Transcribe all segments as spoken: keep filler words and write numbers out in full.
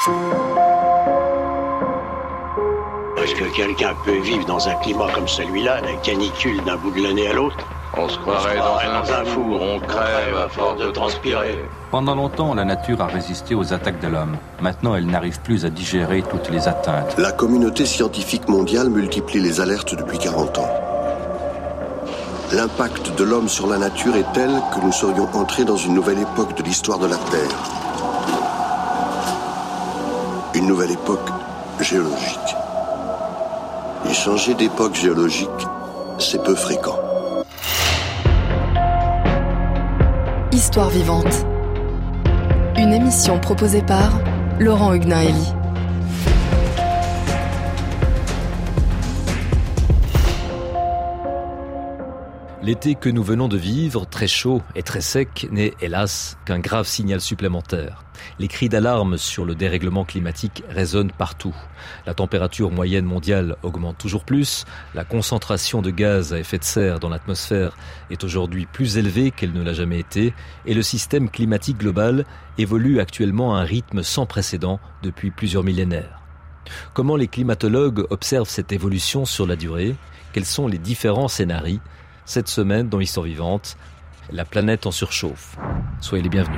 Est-ce que quelqu'un peut vivre dans un climat comme celui-là, la canicule d'un bout de l'année à l'autre? On se croirait dans, dans un four, on crève à force de transpirer. Pendant longtemps, la nature a résisté aux attaques de l'homme. Maintenant, elle n'arrive plus à digérer toutes les atteintes. La communauté scientifique mondiale multiplie les alertes depuis quarante ans. L'impact de l'homme sur la nature est tel que nous serions entrés dans une nouvelle époque de l'histoire de la Terre. Une nouvelle époque géologique. Et changer d'époque géologique, c'est peu fréquent. Histoire vivante. Une émission proposée par Laurent Hugnaeli. L'été que nous venons de vivre, très chaud et très sec, n'est hélas qu'un grave signal supplémentaire. Les cris d'alarme sur le dérèglement climatique résonnent partout. La température moyenne mondiale augmente toujours plus, la concentration de gaz à effet de serre dans l'atmosphère est aujourd'hui plus élevée qu'elle ne l'a jamais été, et le système climatique global évolue actuellement à un rythme sans précédent depuis plusieurs millénaires. Comment les climatologues observent cette évolution sur la durée? Quels sont les différents scénarios? Cette semaine, dans Histoire vivante, la planète en surchauffe. Soyez les bienvenus.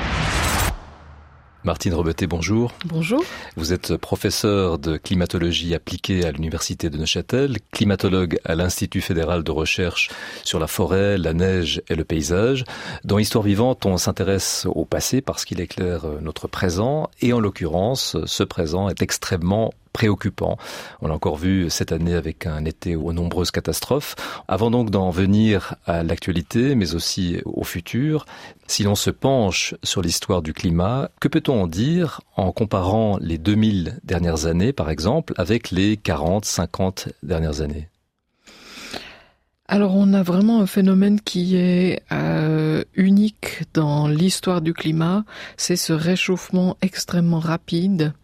Martine Rebeté, bonjour. Bonjour. Vous êtes professeur de climatologie appliquée à l'Université de Neuchâtel, climatologue à l'Institut fédéral de recherche sur la forêt, la neige et le paysage. Dans Histoire vivante, on s'intéresse au passé parce qu'il éclaire notre présent et en l'occurrence, ce présent est extrêmement préoccupant. On l'a encore vu cette année avec un été aux nombreuses catastrophes. Avant donc d'en venir à l'actualité, mais aussi au futur, si l'on se penche sur l'histoire du climat, que peut-on en dire en comparant les deux mille dernières années, par exemple, avec les quarante, cinquante dernières années? Alors on a vraiment un phénomène qui est euh, unique dans l'histoire du climat, c'est ce réchauffement extrêmement rapide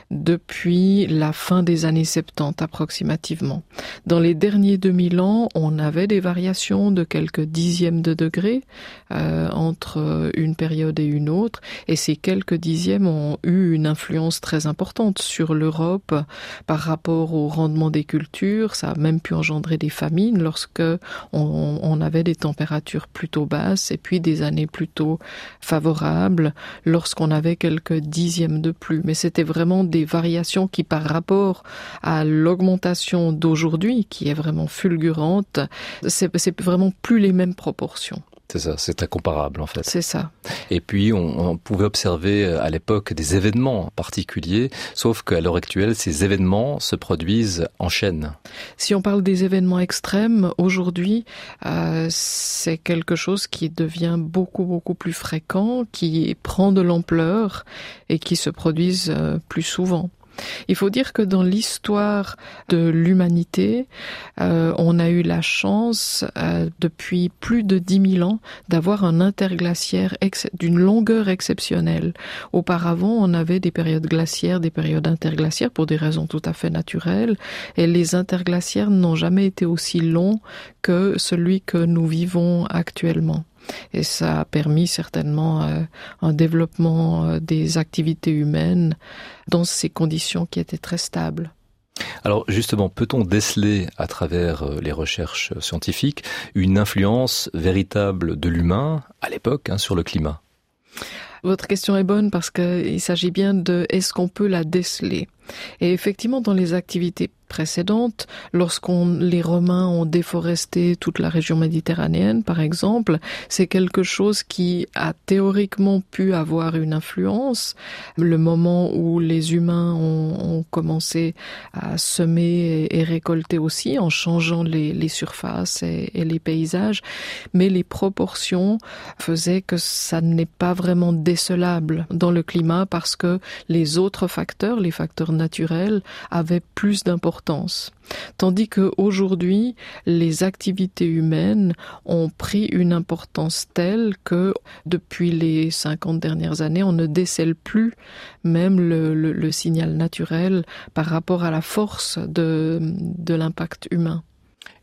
depuis la fin des années soixante-dix approximativement. Dans les derniers deux mille ans, on avait des variations de quelques dixièmes de degrés euh, entre une période et une autre, et ces quelques dixièmes ont eu une influence très importante sur l'Europe par rapport au rendement des cultures. Ça a même pu engendrer des famines lorsque On, on avait des températures plutôt basses et puis des années plutôt favorables lorsqu'on avait quelques dixièmes de plus. Mais c'était vraiment des variations qui, par rapport à l'augmentation d'aujourd'hui, qui est vraiment fulgurante, c'est, c'est vraiment plus les mêmes proportions. C'est ça, c'est incomparable en fait. C'est ça. Et puis on, on pouvait observer à l'époque des événements particuliers, sauf qu'à l'heure actuelle, ces événements se produisent en chaîne. Si on parle des événements extrêmes, aujourd'hui, euh, c'est quelque chose qui devient beaucoup, beaucoup plus fréquent, qui prend de l'ampleur et qui se produisent euh, plus souvent. Il faut dire que dans l'histoire de l'humanité, euh, on a eu la chance, euh, depuis plus de dix mille ans, d'avoir un interglaciaire ex- d'une longueur exceptionnelle. Auparavant, on avait des périodes glaciaires, des périodes interglaciaires pour des raisons tout à fait naturelles, et les interglaciaires n'ont jamais été aussi longs que celui que nous vivons actuellement. Et ça a permis certainement euh, un développement euh, des activités humaines dans ces conditions qui étaient très stables. Alors justement, peut-on déceler à travers les recherches scientifiques une influence véritable de l'humain à l'époque hein, sur le climat? Votre question est bonne parce qu'il s'agit bien de est-ce qu'on peut la déceler? Et effectivement, dans les activités précédentes, lorsqu'on les Romains ont déforesté toute la région méditerranéenne, par exemple, c'est quelque chose qui a théoriquement pu avoir une influence. Le moment où les humains ont, ont commencé à semer et, et récolter aussi, en changeant les, les surfaces et, et les paysages, mais les proportions faisaient que ça n'est pas vraiment décelable dans le climat parce que les autres facteurs, les facteurs naturels, avaient plus d'importance. Tandis qu'aujourd'hui, les activités humaines ont pris une importance telle que depuis les cinquante dernières années, on ne décèle plus même le, le, le signal naturel par rapport à la force de, de l'impact humain.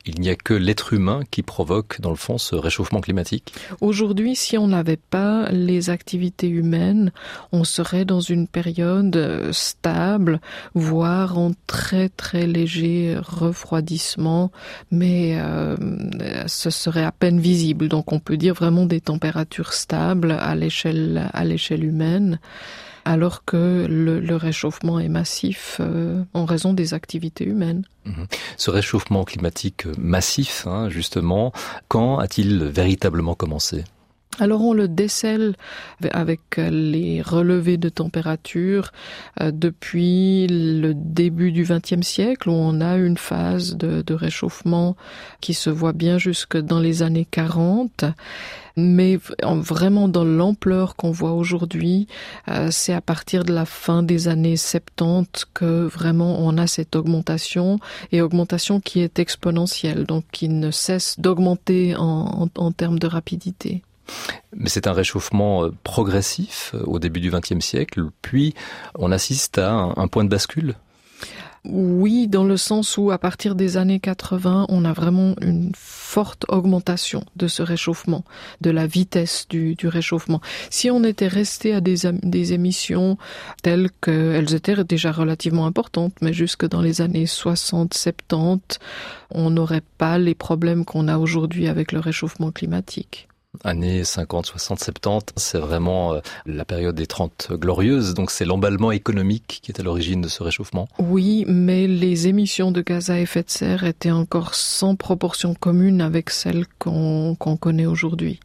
Il n'y a que l'être humain qui provoque, dans le fond, ce réchauffement climatique. Aujourd'hui, si on n'avait pas les activités humaines, on serait dans une période stable, voire en très très léger refroidissement, mais euh, ce serait à peine visible. Donc on peut dire vraiment des températures stables à l'échelle à l'échelle humaine, alors que le, le réchauffement est massif euh, en raison des activités humaines. Mmh. Ce réchauffement climatique massif, hein, justement, quand a-t-il véritablement commencé ? Alors on le décèle avec les relevés de température euh, depuis le début du vingtième siècle, où on a une phase de, de réchauffement qui se voit bien jusque dans les années quarante. Mais vraiment dans l'ampleur qu'on voit aujourd'hui, euh, c'est à partir de la fin des années soixante-dix que vraiment on a cette augmentation, et augmentation qui est exponentielle, donc qui ne cesse d'augmenter en, en, en termes de rapidité. Mais c'est un réchauffement progressif au début du vingtième siècle, puis on assiste à un, un point de bascule. Oui, dans le sens où à partir des années quatre-vingts, on a vraiment une forte augmentation de ce réchauffement, de la vitesse du, du réchauffement. Si on était resté à des, des émissions telles qu'elles étaient déjà relativement importantes, mais jusque dans les années soixante soixante-dix, on n'aurait pas les problèmes qu'on a aujourd'hui avec le réchauffement climatique. Années cinquante, soixante, soixante-dix, c'est vraiment la période des trente glorieuses, donc c'est l'emballement économique qui est à l'origine de ce réchauffement. Oui, mais les émissions de gaz à effet de serre étaient encore sans proportion commune avec celles qu'on, qu'on connaît aujourd'hui.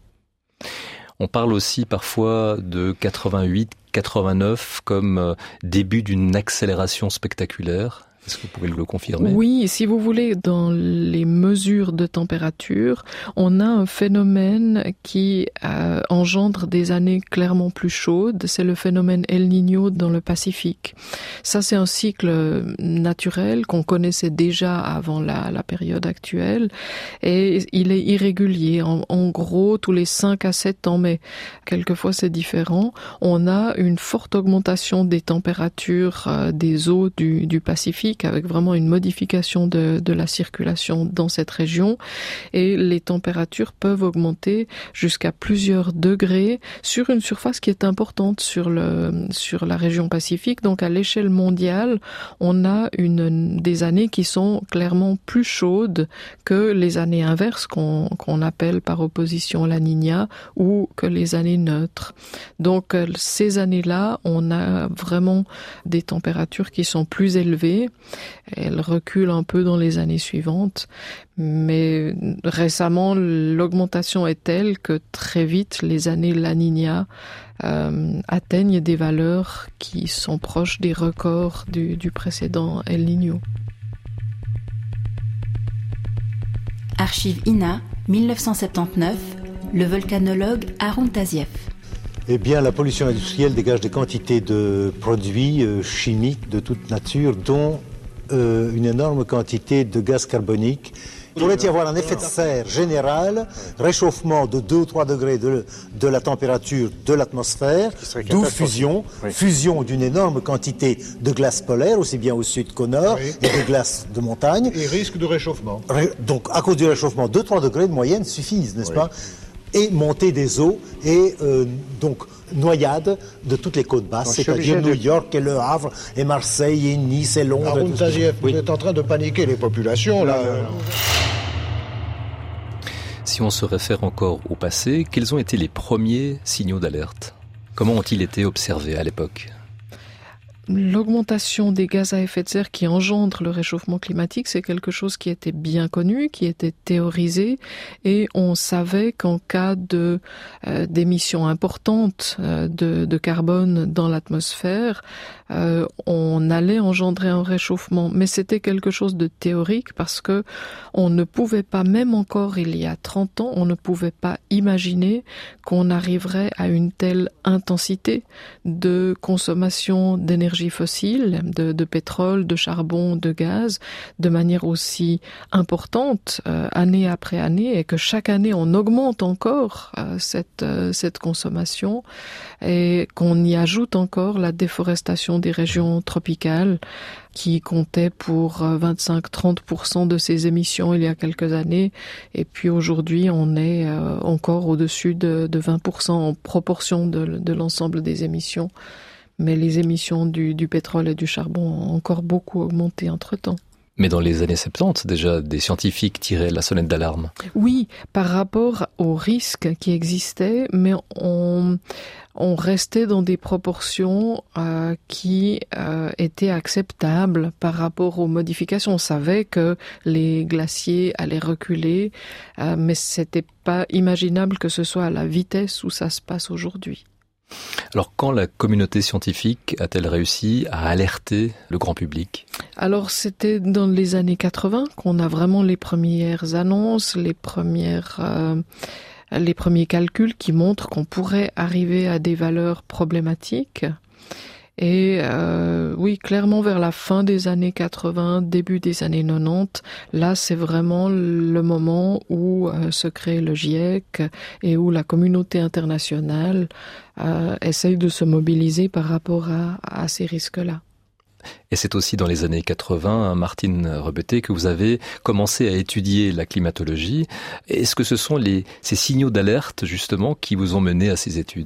On parle aussi parfois de quatre-vingt-huit, quatre-vingt-neuf comme début d'une accélération spectaculaire. Est-ce que vous pouvez le confirmer ? Oui, si vous voulez, dans les mesures de température, on a un phénomène qui euh, engendre des années clairement plus chaudes. C'est le phénomène El Niño dans le Pacifique. Ça, c'est un cycle naturel qu'on connaissait déjà avant la, la période actuelle, et il est irrégulier. En, en gros, tous les cinq à sept ans, mais quelquefois c'est différent, on a une forte augmentation des températures euh, des eaux du, du Pacifique, avec vraiment une modification de, de la circulation dans cette région, et les températures peuvent augmenter jusqu'à plusieurs degrés sur une surface qui est importante sur le sur la région Pacifique. Donc à l'échelle mondiale, on a une des années qui sont clairement plus chaudes que les années inverses qu'on qu'on appelle par opposition la Niña, ou que les années neutres. Donc ces années-là, on a vraiment des températures qui sont plus élevées. Elle recule un peu dans les années suivantes, mais récemment, l'augmentation est telle que très vite, les années La Niña euh, atteignent des valeurs qui sont proches des records du, du précédent El Niño. Archive I N A, dix-neuf cent soixante-dix-neuf, le volcanologue Haroun Tazieff. Eh bien, la pollution industrielle dégage des quantités de produits euh, chimiques de toute nature, dont Euh, une énorme quantité de gaz carbonique. Il pourrait y avoir un effet de serre général, réchauffement de deux ou trois degrés de, de la température de l'atmosphère, d'où fusion, oui. fusion d'une énorme quantité de glace polaire, aussi bien au sud qu'au nord, oui. et de glace de montagne. Et risque de réchauffement. Ré, donc, à cause du réchauffement, deux à trois degrés de moyenne suffisent, n'est-ce oui. pas ? Et montée des eaux, et euh, donc noyade de toutes les côtes basses, donc, c'est-à-dire New de... York et Le Havre, et Marseille, et Nice, et Londres. Haroun Tazieff, vous oui. êtes en train de paniquer les populations, là. Si on se réfère encore au passé, quels ont été les premiers signaux d'alerte ? Comment ont-ils été observés à l'époque ? L'augmentation des gaz à effet de serre qui engendre le réchauffement climatique, c'est quelque chose qui était bien connu, qui était théorisé, et on savait qu'en cas de euh, d'émissions importantes euh, de, de carbone dans l'atmosphère, euh, on allait engendrer un réchauffement. Mais c'était quelque chose de théorique, parce que on ne pouvait pas, même encore il y a trente ans, on ne pouvait pas imaginer qu'on arriverait à une telle intensité de consommation d'énergie d'énergie fossile, de, de pétrole, de charbon, de gaz, de manière aussi importante, euh, année après année, et que chaque année on augmente encore euh, cette, euh, cette consommation, et qu'on y ajoute encore la déforestation des régions tropicales, qui comptait pour vingt-cinq à trente pour cent de ses émissions il y a quelques années. Et puis aujourd'hui, on est euh, encore au-dessus de, de vingt pour cent en proportion de, de l'ensemble des émissions. Mais les émissions du, du pétrole et du charbon ont encore beaucoup augmenté entre-temps. Mais dans les années soixante-dix, déjà, des scientifiques tiraient la sonnette d'alarme. Oui, par rapport aux risques qui existaient, mais on, on restait dans des proportions euh, qui euh, étaient acceptables par rapport aux modifications. On savait que les glaciers allaient reculer, euh, mais c'était pas imaginable que ce soit à la vitesse où ça se passe aujourd'hui. Alors, quand la communauté scientifique a-t-elle réussi à alerter le grand public ? Alors, c'était dans les années quatre-vingts qu'on a vraiment les premières annonces, les premières, euh, les premiers calculs qui montrent qu'on pourrait arriver à des valeurs problématiques. Et euh, oui, clairement vers la fin des années quatre-vingts, début des années quatre-vingt-dix, là c'est vraiment le moment où euh, se crée le GIEC et où la communauté internationale euh, essaye de se mobiliser par rapport à, à ces risques-là. Et c'est aussi dans les années quatre-vingts, Martine Rebeté, que vous avez commencé à étudier la climatologie. Est-ce que ce sont les, ces signaux d'alerte, justement, qui vous ont mené à ces études ?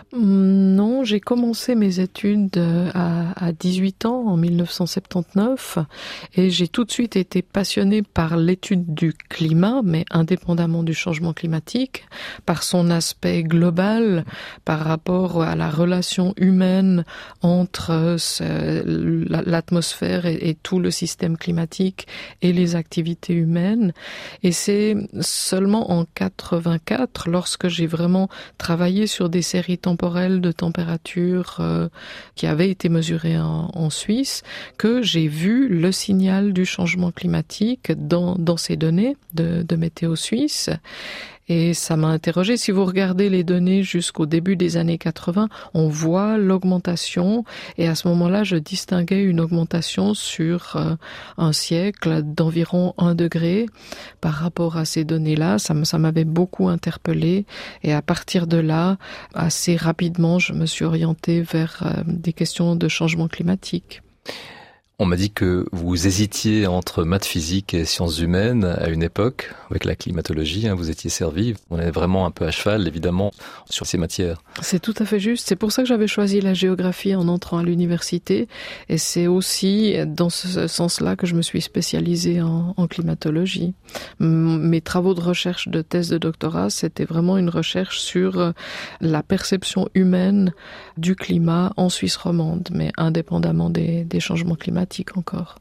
Non, j'ai commencé mes études à, à dix-huit ans, en mille neuf cent soixante-dix-neuf, et j'ai tout de suite été passionnée par l'étude du climat, mais indépendamment du changement climatique, par son aspect global, par rapport à la relation humaine entre ce, l'atmosphère et, et tout le système climatique et les activités humaines. Et c'est seulement en quatre-vingt-quatre, lorsque j'ai vraiment travaillé sur des séries temporelles de température euh, qui avait été mesurée en, en Suisse, que j'ai vu le signal du changement climatique dans, dans ces données de, de météo suisse. Et ça m'a interrogée. Si vous regardez les données jusqu'au début des années quatre-vingts, on voit l'augmentation. Et à ce moment-là, je distinguais une augmentation sur euh, un siècle d'environ un degré par rapport à ces données-là. Ça, ça m'avait beaucoup interpellée. Et à partir de là, assez rapidement, je me suis orientée vers euh, des questions de changement climatique. On m'a dit que vous hésitiez entre maths physique et sciences humaines à une époque, avec la climatologie, hein, vous étiez servi. On est vraiment un peu à cheval, évidemment, sur ces matières. C'est tout à fait juste. C'est pour ça que j'avais choisi la géographie en entrant à l'université. Et c'est aussi dans ce sens-là que je me suis spécialisée en, en climatologie. Mes travaux de recherche de thèse de doctorat, c'était vraiment une recherche sur la perception humaine du climat en Suisse romande, mais indépendamment des, des changements climatiques encore.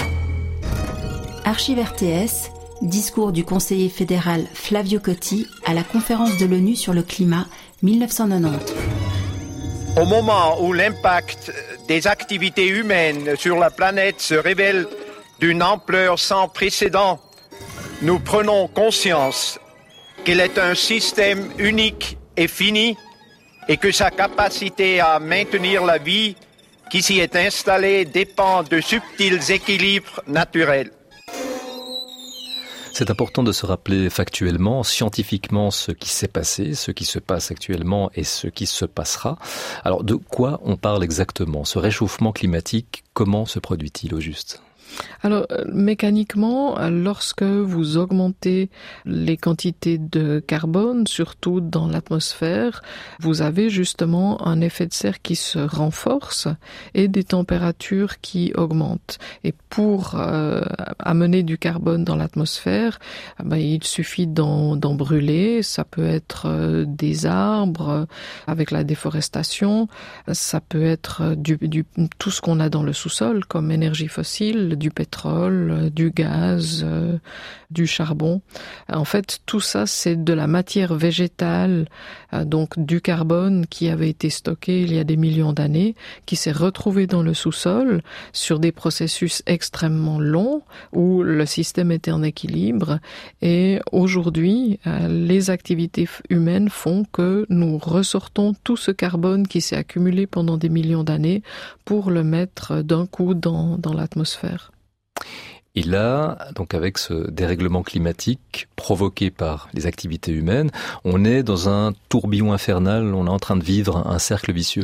Archives R T S, discours du conseiller fédéral Flavio Cotti à la conférence de l'ONU sur le climat mille neuf cent quatre-vingt-dix. Au moment où l'impact des activités humaines sur la planète se révèle d'une ampleur sans précédent, nous prenons conscience qu'elle est un système unique et fini et que sa capacité à maintenir la vie qui s'y est installée dépend de subtils équilibres naturels. C'est important de se rappeler factuellement, scientifiquement, ce qui s'est passé, ce qui se passe actuellement et ce qui se passera. Alors, de quoi on parle exactement ? Ce réchauffement climatique, comment se produit-il au juste ? Alors, mécaniquement, lorsque vous augmentez les quantités de carbone, surtout dans l'atmosphère, vous avez justement un effet de serre qui se renforce et des températures qui augmentent. Et pour euh, amener du carbone dans l'atmosphère, ben, il suffit d'en, d'en brûler. Ça peut être euh, des arbres euh, avec la déforestation. Ça peut être du, du, tout ce qu'on a dans le sous-sol comme énergie fossile, diesel, du pétrole, du gaz, euh, du charbon. En fait, tout ça, c'est de la matière végétale, euh, donc du carbone qui avait été stocké il y a des millions d'années, qui s'est retrouvé dans le sous-sol sur des processus extrêmement longs où le système était en équilibre. Et aujourd'hui, euh, les activités humaines font que nous ressortons tout ce carbone qui s'est accumulé pendant des millions d'années pour le mettre d'un coup dans, dans l'atmosphère. Et là, donc avec ce dérèglement climatique provoqué par les activités humaines, on est dans un tourbillon infernal, on est en train de vivre un cercle vicieux.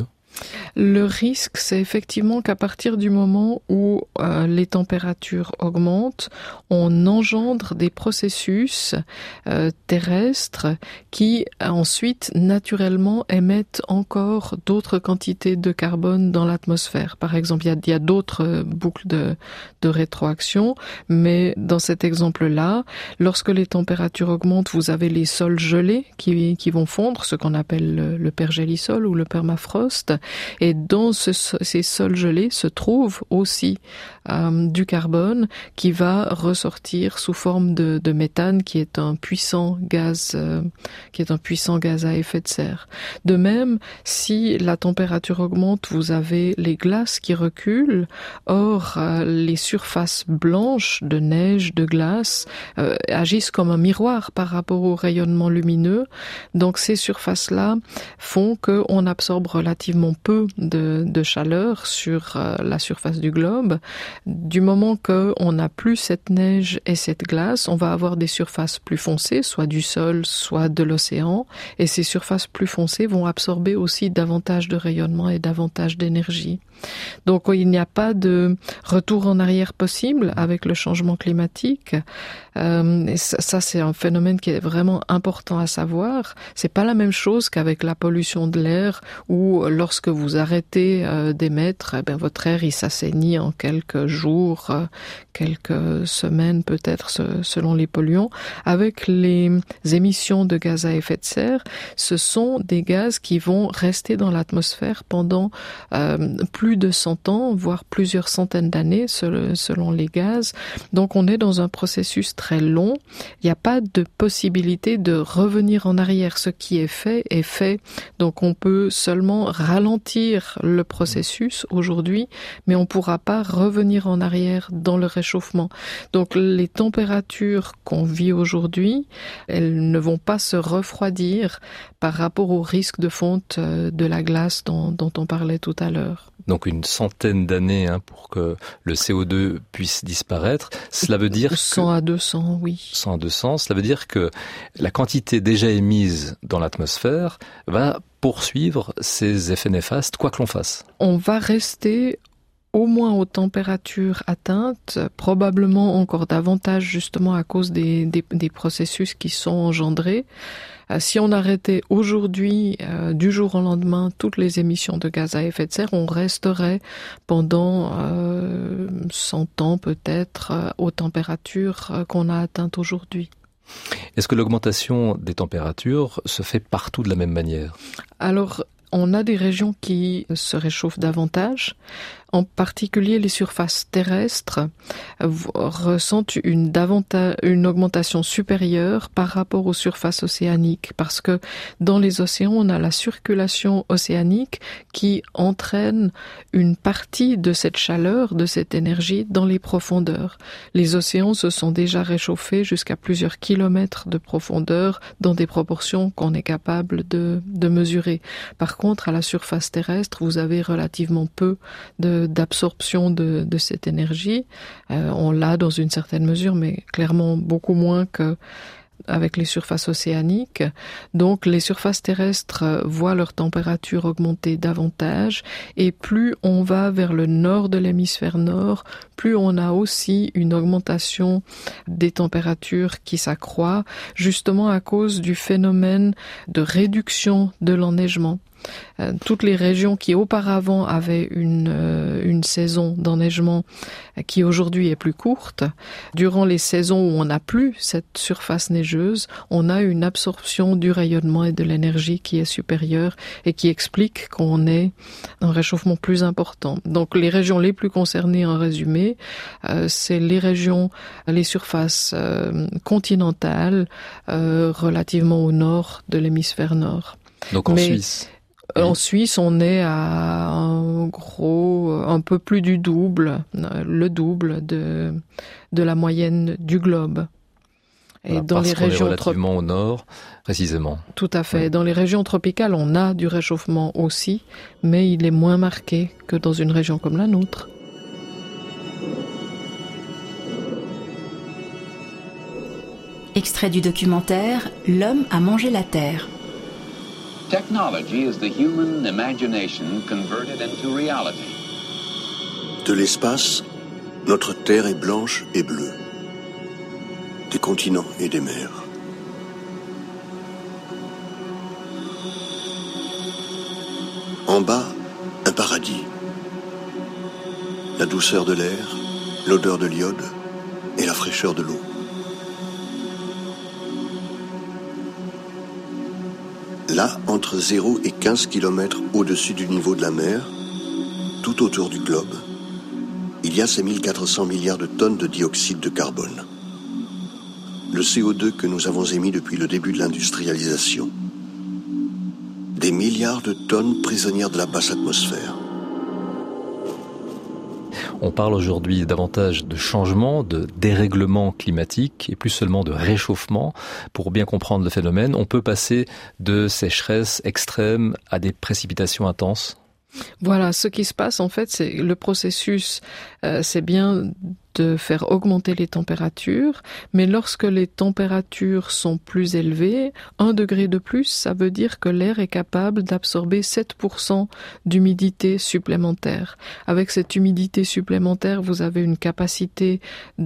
Le risque, c'est effectivement qu'à partir du moment où euh, les températures augmentent, on engendre des processus euh, terrestres qui ensuite naturellement émettent encore d'autres quantités de carbone dans l'atmosphère. Par exemple, il y a, il y a d'autres boucles de, de rétroaction, mais dans cet exemple-là, lorsque les températures augmentent, vous avez les sols gelés qui, qui vont fondre, ce qu'on appelle le, le pergélisol ou le permafrost. Et dans ce, ces sols gelés se trouve aussi euh, du carbone qui va ressortir sous forme de, de méthane, qui est un puissant gaz, euh, qui est un puissant gaz à effet de serre. De même, si la température augmente, vous avez les glaces qui reculent. Or, euh, les surfaces blanches de neige, de glace, euh, agissent comme un miroir par rapport au rayonnement lumineux. Donc, ces surfaces-là font qu'on absorbe relativement peu de, de chaleur sur euh, la surface du globe. Du moment qu'on n'a plus cette neige et cette glace, on va avoir des surfaces plus foncées, soit du sol, soit de l'océan, et ces surfaces plus foncées vont absorber aussi davantage de rayonnement et davantage d'énergie. Donc il n'y a pas de retour en arrière possible avec le changement climatique. Euh, et ça, ça c'est un phénomène qui est vraiment important à savoir. C'est pas la même chose qu'avec la pollution de l'air où lorsque vous arrêtez euh, d'émettre, eh bien, votre air il s'assainit en quelques jours, euh, quelques semaines peut-être selon les polluants. Avec les émissions de gaz à effet de serre, ce sont des gaz qui vont rester dans l'atmosphère pendant euh, plus de cent ans, voire plusieurs centaines d'années selon les gaz. Donc on est dans un processus très long. Il n'y a pas de possibilité de revenir en arrière. Ce qui est fait est fait. Donc on peut seulement ralentir le processus aujourd'hui, mais on ne pourra pas revenir en arrière dans le réchauffement. Donc les températures qu'on vit aujourd'hui, elles ne vont pas se refroidir par rapport au risque de fonte de la glace dont, dont on parlait tout à l'heure. Donc une centaine d'années hein, pour que le C O deux puisse disparaître. Cela veut dire cent à deux cents, oui. cent à deux cents, cela veut dire que la quantité déjà émise dans l'atmosphère va poursuivre ses effets néfastes, quoi que l'on fasse. On va rester au moins aux températures atteintes, probablement encore davantage justement à cause des, des, des processus qui sont engendrés. Euh, si on arrêtait aujourd'hui, euh, du jour au lendemain, toutes les émissions de gaz à effet de serre, on resterait pendant euh, cent ans peut-être euh, aux températures euh, qu'on a atteintes aujourd'hui. Est-ce que l'augmentation des températures se fait partout de la même manière ? Alors, on a des régions qui se réchauffent davantage. En particulier, les surfaces terrestres ressentent une, davantage, une augmentation supérieure par rapport aux surfaces océaniques, parce que dans les océans, on a la circulation océanique qui entraîne une partie de cette chaleur, de cette énergie dans les profondeurs. Les océans se sont déjà réchauffés jusqu'à plusieurs kilomètres de profondeur dans des proportions qu'on est capable de, de mesurer. Par contre, à la surface terrestre, vous avez relativement peu de d'absorption de, de cette énergie. Euh, on l'a dans une certaine mesure, mais clairement beaucoup moins que avec les surfaces océaniques. Donc les surfaces terrestres voient leur température augmenter davantage, et plus on va vers le nord de l'hémisphère nord, plus on a aussi une augmentation des températures qui s'accroît, justement à cause du phénomène de réduction de l'enneigement. Euh, toutes les régions qui auparavant avaient une, euh, une saison d'enneigement qui aujourd'hui est plus courte, durant les saisons où on n'a plus cette surface neigeuse, on a une absorption du rayonnement et de l'énergie qui est supérieure et qui explique qu'on ait un réchauffement plus important. Donc les régions les plus concernées en résumé, euh, c'est les régions, les surfaces euh, continentales euh, relativement au nord de l'hémisphère nord. Donc en Mais, Suisse. En Suisse, on est à en gros un peu plus du double, le double de de la moyenne du globe. Et Voilà, dans parce les qu'on est régions relativement trop... au nord, précisément. Tout à fait. Oui. Dans les régions tropicales, on a du réchauffement aussi, mais il est moins marqué que dans une région comme la nôtre. Extrait du documentaire « L'homme a mangé la terre ». Technology is the human imagination converted into reality. De l'espace, notre terre est blanche et bleue. Des continents et des mers. En bas, un paradis. La douceur de l'air, l'odeur de l'iode et la fraîcheur de l'eau. Là, entre zéro et quinze kilomètres au-dessus du niveau de la mer, tout autour du globe, il y a ces mille quatre cents milliards de tonnes de dioxyde de carbone. Le C O deux que nous avons émis depuis le début de l'industrialisation. Des milliards de tonnes prisonnières de la basse atmosphère. On parle aujourd'hui davantage de changement, de dérèglement climatique et plus seulement de réchauffement. Pour bien comprendre le phénomène, on peut passer de sécheresse extrême à des précipitations intenses. Voilà, ce qui se passe en fait, c'est le processus, euh, c'est bien de faire augmenter les températures, mais lorsque les températures sont plus élevées, un degré de plus, ça veut dire que l'air est capable d'absorber sept pour cent d'humidité supplémentaire. Avec cette humidité supplémentaire, vous avez une capacité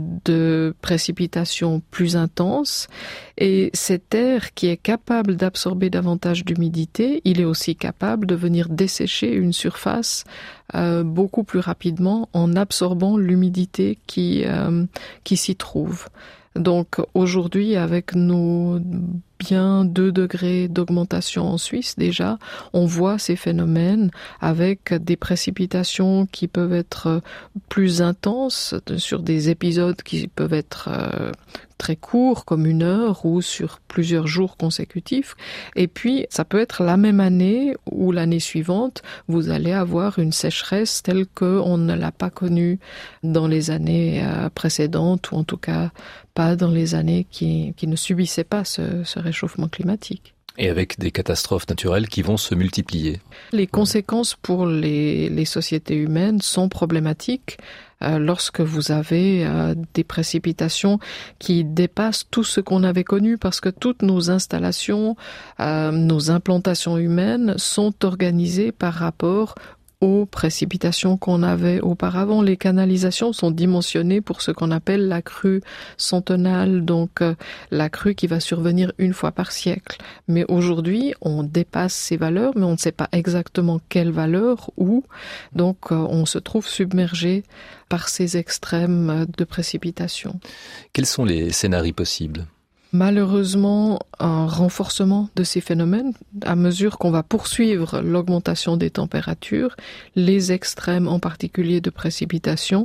de précipitation plus intense, et cet air qui est capable d'absorber davantage d'humidité, il est aussi capable de venir dessécher une surface Euh, beaucoup plus rapidement en absorbant l'humidité qui euh, qui s'y trouve. Donc aujourd'hui, avec nos bien deux degrés d'augmentation en Suisse déjà, on voit ces phénomènes avec des précipitations qui peuvent être plus intenses sur des épisodes qui peuvent être euh, très courts, comme une heure ou sur plusieurs jours consécutifs. Et puis, ça peut être la même année ou l'année suivante, vous allez avoir une sécheresse telle qu'on ne l'a pas connue dans les années précédentes, ou en tout cas pas dans les années qui, qui ne subissaient pas ce, ce réchauffement climatique. Et avec des catastrophes naturelles qui vont se multiplier. Les conséquences pour les, les sociétés humaines sont problématiques euh, lorsque vous avez euh, des précipitations qui dépassent tout ce qu'on avait connu, parce que toutes nos installations, euh, nos implantations humaines sont organisées par rapport aux précipitations qu'on avait auparavant. Les canalisations sont dimensionnées pour ce qu'on appelle la crue centennale, donc euh, la crue qui va survenir une fois par siècle. Mais aujourd'hui, on dépasse ces valeurs, mais on ne sait pas exactement quelle valeur, où. Donc euh, on se trouve submergé par ces extrêmes de précipitations. Quels sont les scénarios possibles ? Malheureusement, un renforcement de ces phénomènes, à mesure qu'on va poursuivre l'augmentation des températures, les extrêmes en particulier de précipitations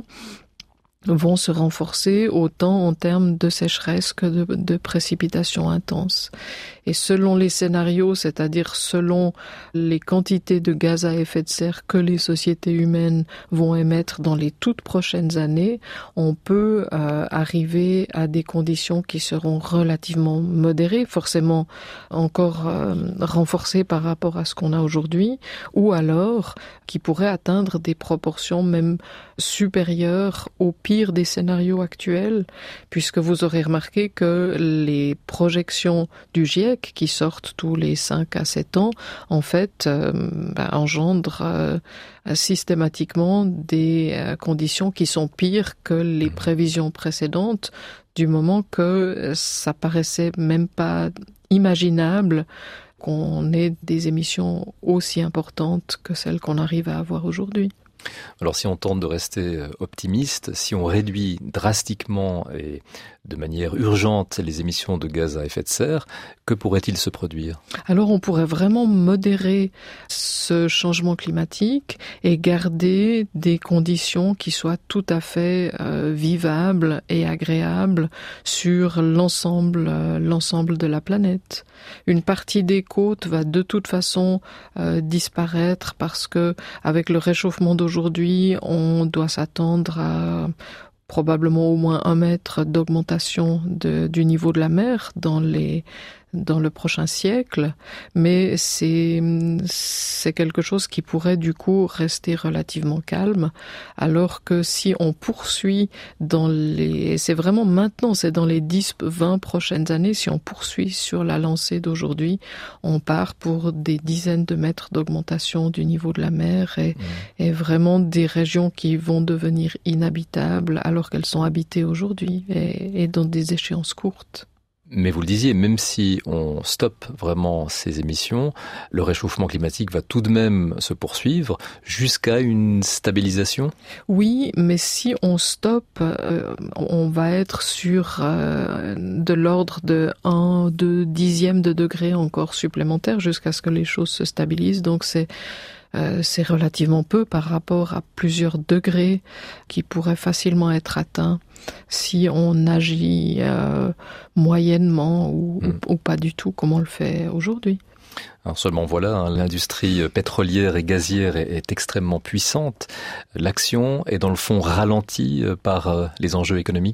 vont se renforcer autant en termes de sécheresse que de, de précipitations intenses. Et selon les scénarios, c'est-à-dire selon les quantités de gaz à effet de serre que les sociétés humaines vont émettre dans les toutes prochaines années, on peut euh, arriver à des conditions qui seront relativement modérées, forcément encore euh, renforcées par rapport à ce qu'on a aujourd'hui, ou alors qui pourraient atteindre des proportions même supérieures au pire des scénarios actuels, puisque vous aurez remarqué que les projections du GIEC qui sortent tous les cinq à sept ans, en fait, euh, bah, engendrent euh, systématiquement des euh, conditions qui sont pires que les prévisions précédentes, du moment que ça paraissait même pas imaginable qu'on ait des émissions aussi importantes que celles qu'on arrive à avoir aujourd'hui. Alors si on tente de rester optimiste, si on réduit drastiquement et de manière urgente les émissions de gaz à effet de serre, que pourrait-il se produire ? Alors on pourrait vraiment modérer ce changement climatique et garder des conditions qui soient tout à fait euh, vivables et agréables sur l'ensemble, euh, l'ensemble de la planète. Une partie des côtes va de toute façon euh, disparaître parce que avec le réchauffement d'aujourd'hui, on doit s'attendre à probablement au moins un mètre d'augmentation de, du niveau de la mer dans les dans le prochain siècle, mais c'est c'est quelque chose qui pourrait du coup rester relativement calme, alors que si on poursuit dans les c'est vraiment maintenant, c'est dans les dix vingt prochaines années, si on poursuit sur la lancée d'aujourd'hui, on part pour des dizaines de mètres d'augmentation du niveau de la mer et, mmh. et vraiment des régions qui vont devenir inhabitables alors qu'elles sont habitées aujourd'hui et, et dans des échéances courtes. Mais vous le disiez, même si on stoppe vraiment ces émissions, le réchauffement climatique va tout de même se poursuivre jusqu'à une stabilisation ? Oui, mais si on stoppe, euh, on va être sur euh, de l'ordre de un, deux dixièmes de degré encore supplémentaires jusqu'à ce que les choses se stabilisent. Donc c'est Euh, c'est relativement peu par rapport à plusieurs degrés qui pourraient facilement être atteints si on agit euh, moyennement ou, mmh. ou, ou pas du tout comme on le fait aujourd'hui. Alors seulement voilà, hein, l'industrie pétrolière et gazière est, est extrêmement puissante. L'action est dans le fond ralentie par euh, les enjeux économiques ?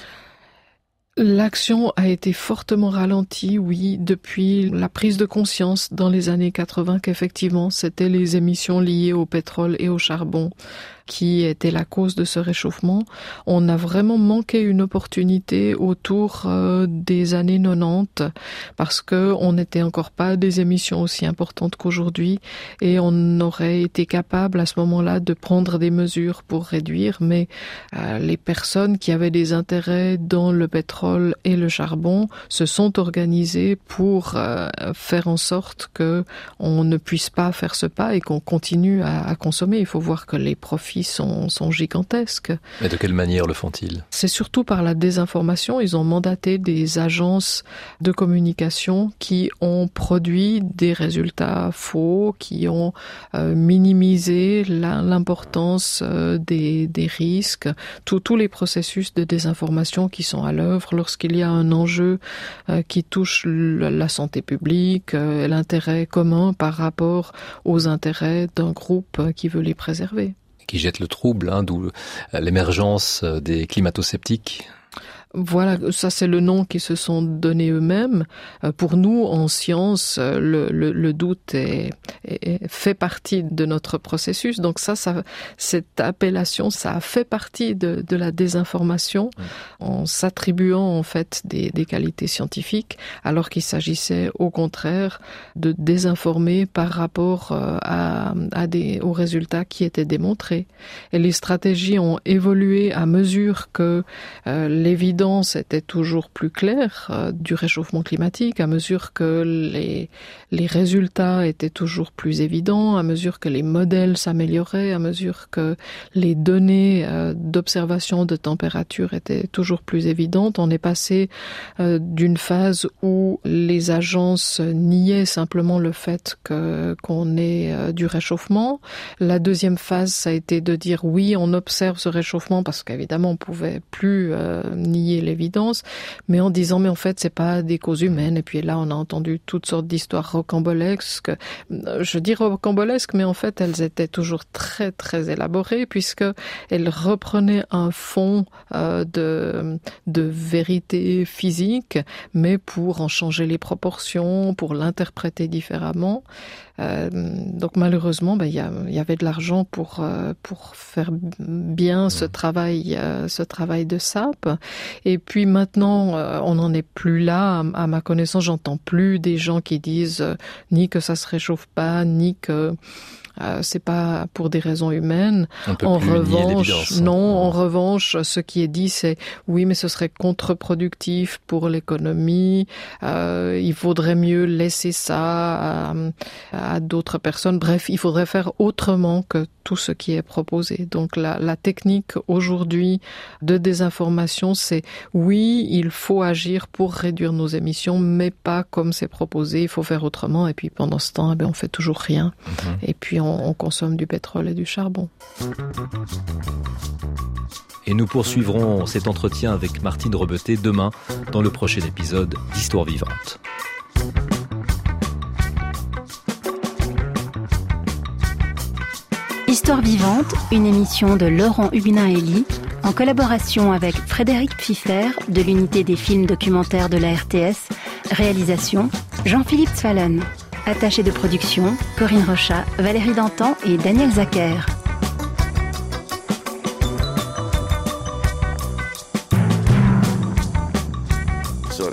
L'action a été fortement ralentie, oui, depuis la prise de conscience dans les années quatre-vingts qu'effectivement c'était les émissions liées au pétrole et au charbon qui était la cause de ce réchauffement. On a vraiment manqué une opportunité autour euh, des années quatre-vingt-dix parce que on n'était encore pas à des émissions aussi importantes qu'aujourd'hui et on aurait été capable à ce moment-là de prendre des mesures pour réduire, mais euh, les personnes qui avaient des intérêts dans le pétrole et le charbon se sont organisées pour euh, faire en sorte que on ne puisse pas faire ce pas et qu'on continue à, à consommer. Il faut voir que les profits Sont, sont gigantesques. Mais de quelle manière le font-ils ? C'est surtout par la désinformation. Ils ont mandaté des agences de communication qui ont produit des résultats faux, qui ont euh, minimisé la, l'importance euh, des, des risques, tous, tous les processus de désinformation qui sont à l'œuvre lorsqu'il y a un enjeu euh, qui touche le, la santé publique, euh, l'intérêt commun par rapport aux intérêts d'un groupe qui veut les préserver. Qui jette le trouble, hein, d'où l'émergence des climato-sceptiques. Voilà, ça c'est le nom qu'ils se sont donné eux-mêmes. Pour nous, en science, le, le, le doute est, est, fait partie de notre processus. Donc ça, ça, cette appellation, ça a fait partie de, de la désinformation mmh. en s'attribuant en fait des, des qualités scientifiques, alors qu'il s'agissait au contraire de désinformer par rapport à, à des, aux résultats qui étaient démontrés. Et les stratégies ont évolué à mesure que euh, l'évidence était toujours plus claire euh, du réchauffement climatique, à mesure que les, les résultats étaient toujours plus évidents, à mesure que les modèles s'amélioraient, à mesure que les données euh, d'observation de température étaient toujours plus évidentes. On est passé euh, d'une phase où les agences niaient simplement le fait que, qu'on ait euh, du réchauffement. La deuxième phase, ça a été de dire oui, on observe ce réchauffement parce qu'évidemment on pouvait plus euh, nier l'évidence, mais en disant mais en fait c'est pas des causes humaines. Et puis là on a entendu toutes sortes d'histoires rocambolesques, je dis rocambolesques, mais en fait elles étaient toujours très très élaborées puisque elles reprenaient un fond euh, de de vérité physique, mais pour en changer les proportions, pour l'interpréter différemment. Euh, donc malheureusement, ben il y, a, il y avait de l'argent pour euh, pour faire bien ce travail euh, ce travail de sape. Et puis maintenant, euh, on n'en est plus là. À, à ma connaissance, j'entends plus des gens qui disent euh, ni que ça se réchauffe pas, ni que Euh, c'est pas pour des raisons humaines. On peut en plus nier revanche, l'évidence. non. En revanche, ce qui est dit, c'est oui, mais ce serait contre-productif pour l'économie. Euh, il faudrait mieux laisser ça à, à d'autres personnes. Bref, il faudrait faire autrement que tout ce qui est proposé. Donc la, la technique aujourd'hui de désinformation, c'est oui, il faut agir pour réduire nos émissions, mais pas comme c'est proposé. Il faut faire autrement. Et puis pendant ce temps, eh bien, on fait toujours rien. Mm-hmm. Et puis on, on consomme du pétrole et du charbon. Et nous poursuivrons cet entretien avec Martine Rebeté demain dans le prochain épisode d'Histoire vivante. Histoire vivante, une émission de Laurent Huguenin-Elie, en collaboration avec Frédéric Pfiffer de l'unité des films documentaires de la R T S, réalisation Jean-Philippe Sfalen, attaché de production Corinne Rochat, Valérie Dantan et Daniel Zacher. Sorry.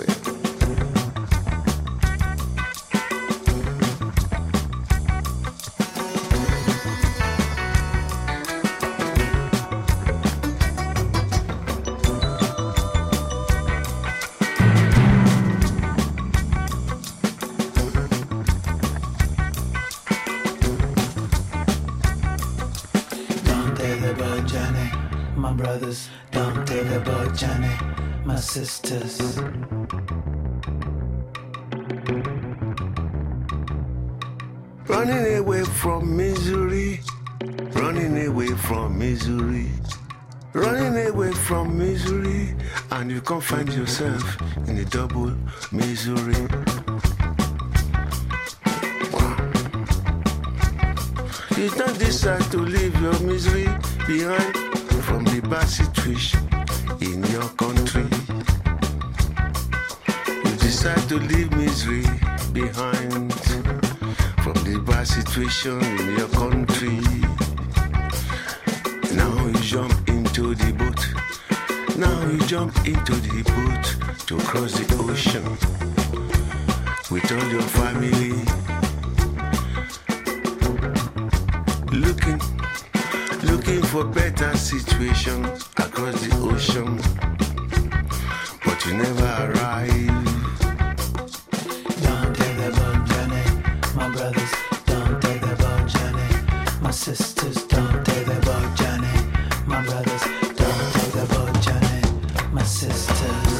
Brothers, don't take about Johnny, my sisters. Running away from misery, running away from misery, running away from misery, and you can't find yourself in a double misery. Wow. You don't decide to leave your misery behind from the bad situation in your country. You decide to leave misery behind from the bad situation in your country. Now you jump into the boat. Now you jump into the boat to cross the ocean with all your family. Looking Looking for better situation across the ocean, but you never arrive. Don't take the boat journey, my brothers. Don't take the boat journey, my sisters. Don't take the boat journey, my brothers. Don't take the boat journey, my sisters.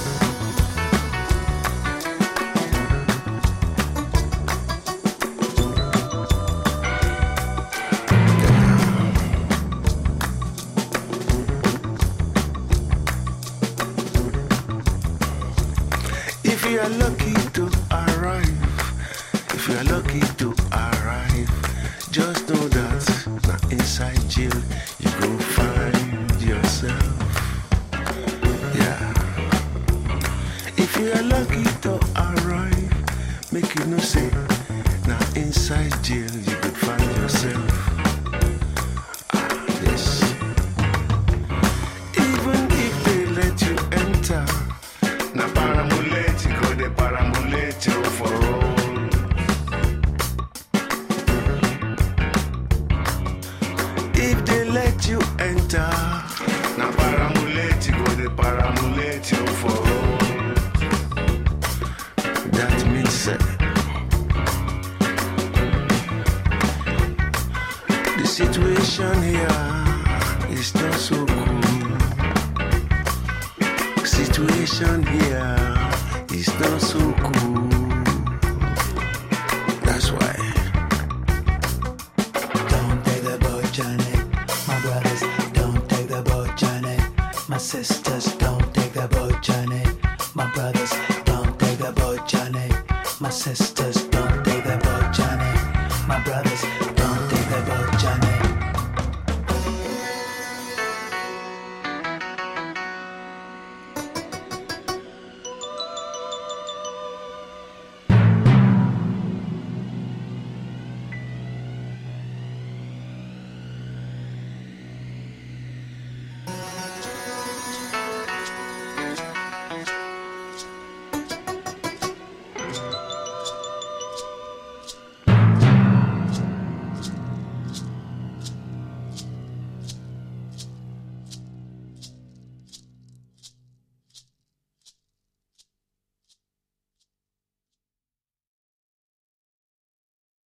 If you are lucky to arrive, if you are lucky to arrive, just know that now inside jail you go find yourself. Yeah. If you are lucky to arrive, make you know say now inside jail you could find yourself. Ah, yes. Even if they let you enter, na paramuletico de paramuletico for all. If they let you enter, na paramuletico de paramuletico for all. That means uh, the situation here is not so cool. Situation here is not so cool. That's why. Don't take the boat journey, my brothers. Don't take the boat journey, my sisters. Don't take the boat journey, my brothers. Don't take the boat journey, my sisters. Don't